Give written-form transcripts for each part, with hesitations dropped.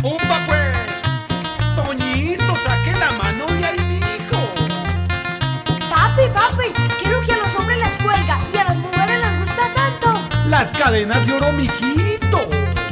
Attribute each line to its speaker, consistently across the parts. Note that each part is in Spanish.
Speaker 1: ¡Upa pues! Toñito, saque la mano de ahí, mijo.
Speaker 2: Papi, quiero que a los hombres les cuelga y a las mujeres les gusta tanto.
Speaker 1: Las cadenas de oro, mijito.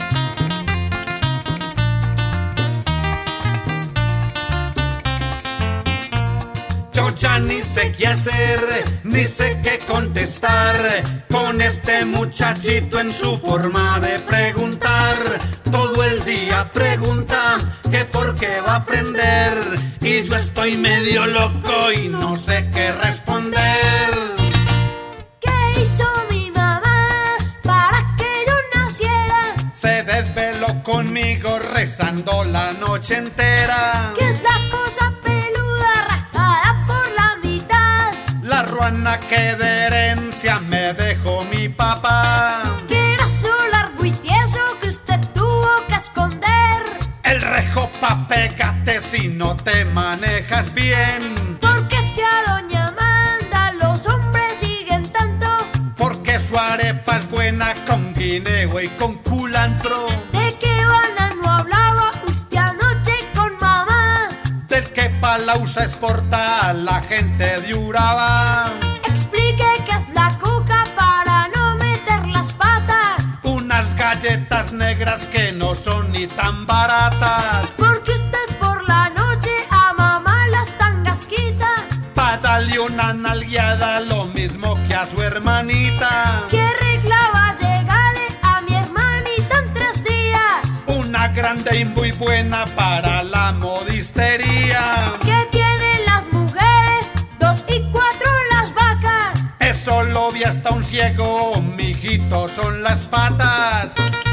Speaker 3: Yo ya ni sé qué hacer, ni sé qué contestar con este muchachito en su forma de preguntar. Todo el día pregunta que por qué va a aprender y yo estoy medio loco y no sé qué responder.
Speaker 2: ¿Qué hizo mi mamá para que yo naciera?
Speaker 3: Se desveló conmigo rezando la noche entera.
Speaker 2: ¿Qué es la cosa peluda rajada por la mitad?
Speaker 3: La ruana que de herencia me dejó mi papá.
Speaker 2: ¿Qué brazo largo y tieso que usted tuvo que esconder?
Speaker 3: El rejo pa' pégate si no te manejas bien.
Speaker 2: Porque es que a doña Amanda los hombres siguen tanto.
Speaker 3: Porque su arepa es buena con guineo y con culantro.
Speaker 2: ¿De qué banano no hablaba usted anoche con mamá?
Speaker 3: Del que Palauza exporta a la gente de Urabá.
Speaker 2: Explique qué es la cuca para no meter las patas.
Speaker 3: Unas galletas negras que no son ni tan baratas.
Speaker 2: Porque usted por la noche a mamá las tangas quita.
Speaker 3: Pa' darle una nalgueada lo mismo que a su hermanita.
Speaker 2: ¿Qué regla va a llegarle a mi hermanita en 3 días?
Speaker 3: Una grande y muy buena para la modistería.
Speaker 2: ¿Qué tienen las mujeres? 2 y 4 las vacas.
Speaker 3: Eso lo vi hasta un ciego, mijito, son las patas.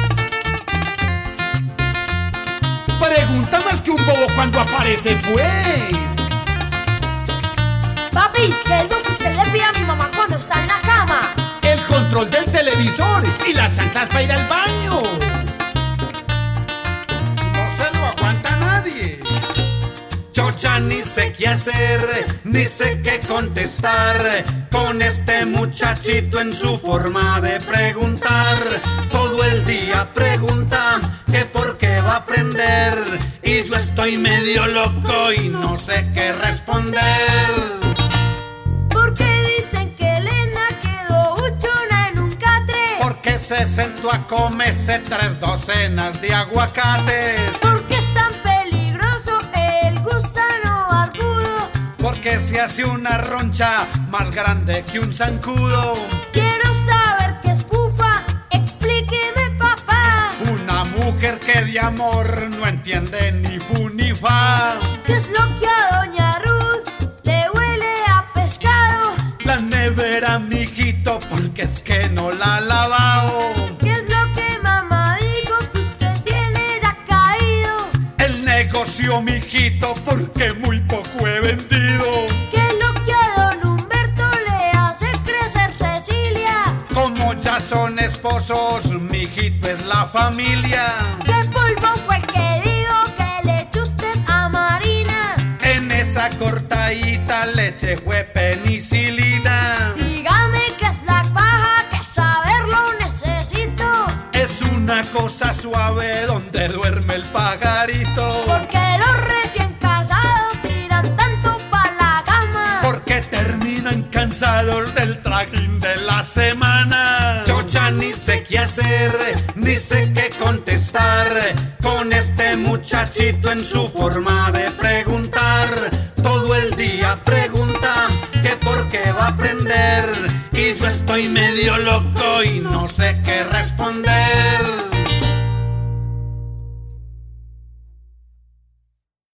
Speaker 1: Pregunta más que un bobo cuando aparece, pues.
Speaker 2: Papi, ¿qué es lo que usted le pide a mi mamá cuando está en la cama?
Speaker 1: El control del televisor y las santas para ir al baño.
Speaker 3: No se lo aguanta nadie. Yo ya ni sé qué hacer, ni sé qué contestar con este muchachito en su forma de preguntar. Todo el día pregunta que por qué va a aprender y yo estoy medio loco y no sé qué responder.
Speaker 2: Porque dicen que Elena quedó uchona en un catre.
Speaker 3: Porque se sentó a comerse 3 docenas de aguacates.
Speaker 2: Porque es tan peligroso el gusano barbudo.
Speaker 3: Porque se hace una roncha más grande que un zancudo.
Speaker 2: Quiero saber qué es fufa, explíqueme papá.
Speaker 3: Una mujer que de amor no entiende ni fu ni fa.
Speaker 2: ¿Qué es lo que a doña Ruth le huele a pescado?
Speaker 3: La nevera, mijito, porque es que no la ha lavado.
Speaker 2: ¿Qué es lo que mamá dijo que usted tiene ya caído?
Speaker 3: El negocio, mijito, porque muy poco he vendido.
Speaker 2: ¿Qué es lo que a don Humberto le hace crecer Cecilia?
Speaker 3: Como ya son esposos, mijito, es la familia.
Speaker 2: ¿Qué polvo fue que dijo que le echó usted a Marina?
Speaker 3: En esa cortadita leche fue penicilina.
Speaker 2: Dígame qué es la paja, que saberlo necesito.
Speaker 3: Es una cosa suave donde duerme el pajarito.
Speaker 2: Porque los recién casados tiran tanto pa' la cama.
Speaker 3: Porque terminan cansados del trajín de la semana. Yo ya ni sé qué hacer, ni sé qué contestar con este muchachito en su forma de preguntar. Todo el día pregunta que por qué va a aprender y yo estoy medio loco y no sé qué responder.